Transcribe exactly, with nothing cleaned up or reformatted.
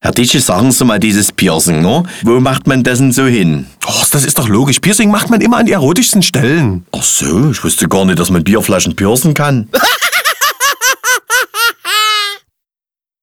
Herr Ditsche, sagen Sie mal dieses Piercing, ne? Wo macht man das denn so hin? Och, das ist doch logisch. Piercing macht man immer an die erotischsten Stellen. Ach so, ich wusste gar nicht, dass man Bierflaschen piercen kann.